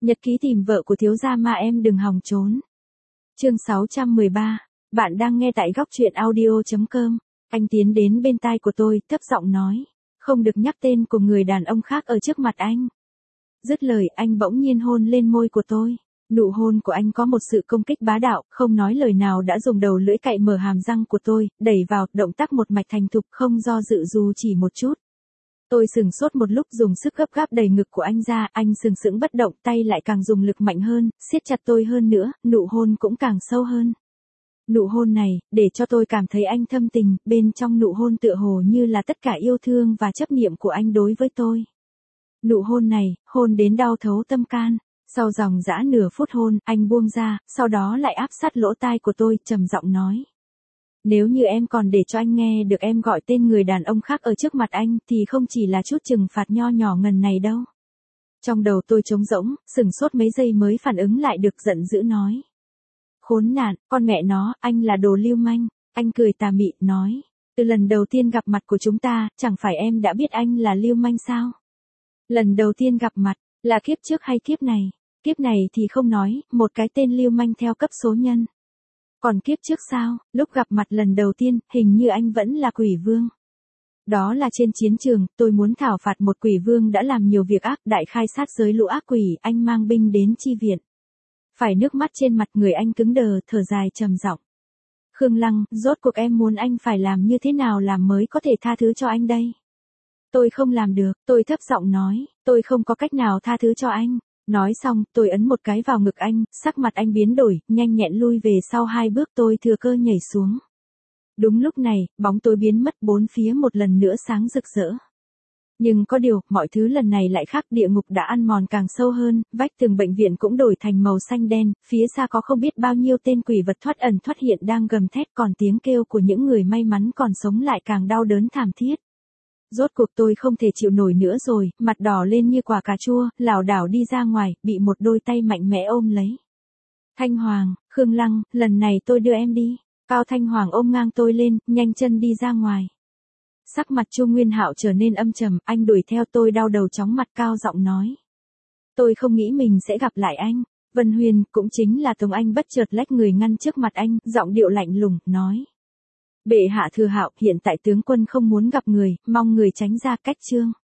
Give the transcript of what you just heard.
Nhật ký tìm vợ của thiếu gia mà em đừng hòng trốn. Chương 613, bạn đang nghe tại góc truyện audio.com. Anh tiến đến bên tai của tôi, thấp giọng nói, không được nhắc tên của người đàn ông khác ở trước mặt anh. Dứt lời anh bỗng nhiên hôn lên môi của tôi. Nụ hôn của anh có một sự công kích bá đạo, không nói lời nào đã dùng đầu lưỡi cạy mở hàm răng của tôi, đẩy vào, động tác một mạch thành thục không do dự dù chỉ một chút. Tôi sừng sốt một lúc dùng sức gấp gáp đẩy ngực của anh ra, anh sừng sững bất động, tay lại càng dùng lực mạnh hơn, siết chặt tôi hơn nữa, nụ hôn cũng càng sâu hơn. Nụ hôn này, để cho tôi cảm thấy anh thâm tình, bên trong nụ hôn tựa hồ như là tất cả yêu thương và chấp niệm của anh đối với tôi. Nụ hôn này, hôn đến đau thấu tâm can. Sau dòng dã nửa phút hôn, anh buông ra, sau đó lại áp sát lỗ tai của tôi, trầm giọng nói. Nếu như em còn để cho anh nghe được em gọi tên người đàn ông khác ở trước mặt anh, thì không chỉ là chút trừng phạt nho nhỏ ngần này đâu. Trong đầu tôi trống rỗng, sửng sốt mấy giây mới phản ứng lại được, giận dữ nói. Khốn nạn, con mẹ nó, anh là đồ lưu manh. Anh cười tà mị, nói. Từ lần đầu tiên gặp mặt của chúng ta, chẳng phải em đã biết anh là lưu manh sao? Lần đầu tiên gặp mặt, là kiếp trước hay kiếp này? Kiếp này thì không nói, một cái tên lưu manh theo cấp số nhân. Còn kiếp trước sao, lúc gặp mặt lần đầu tiên, hình như anh vẫn là quỷ vương. Đó là trên chiến trường, tôi muốn thảo phạt một quỷ vương đã làm nhiều việc ác, đại khai sát giới lũ ác quỷ, anh mang binh đến chi viện. Phải nước mắt trên mặt người anh cứng đờ, thở dài trầm giọng. Khương Lăng, rốt cuộc em muốn anh phải làm như thế nào làm mới có thể tha thứ cho anh đây? Tôi không làm được, tôi thấp giọng nói, tôi không có cách nào tha thứ cho anh. Nói xong, tôi ấn một cái vào ngực anh, sắc mặt anh biến đổi, nhanh nhẹn lui về sau 2 bước, tôi thừa cơ nhảy xuống. Đúng lúc này, bóng tối biến mất, bốn phía một lần nữa sáng rực rỡ. Nhưng có điều, mọi thứ lần này lại khác, địa ngục đã ăn mòn càng sâu hơn, vách tường bệnh viện cũng đổi thành màu xanh đen, phía xa có không biết bao nhiêu tên quỷ vật thoát ẩn thoát hiện đang gầm thét, còn tiếng kêu của những người may mắn còn sống lại càng đau đớn thảm thiết. Rốt cuộc tôi không thể chịu nổi nữa rồi, mặt đỏ lên như quả cà chua, lảo đảo đi ra ngoài, bị một đôi tay mạnh mẽ ôm lấy. Thanh Hoàng, Khương Lăng, lần này tôi đưa em đi. Cao Thanh Hoàng ôm ngang tôi lên, nhanh chân đi ra ngoài. Sắc mặt Chu Nguyên Hạo trở nên âm trầm, anh đuổi theo tôi đau đầu chóng mặt, cao giọng nói. Tôi không nghĩ mình sẽ gặp lại anh. Vân Huyền, cũng chính là Tống Anh bất chợt lách người ngăn trước mặt anh, giọng điệu lạnh lùng, nói. Bệ hạ thừa Hạo, hiện tại tướng quân không muốn gặp người, mong người tránh ra cách trương.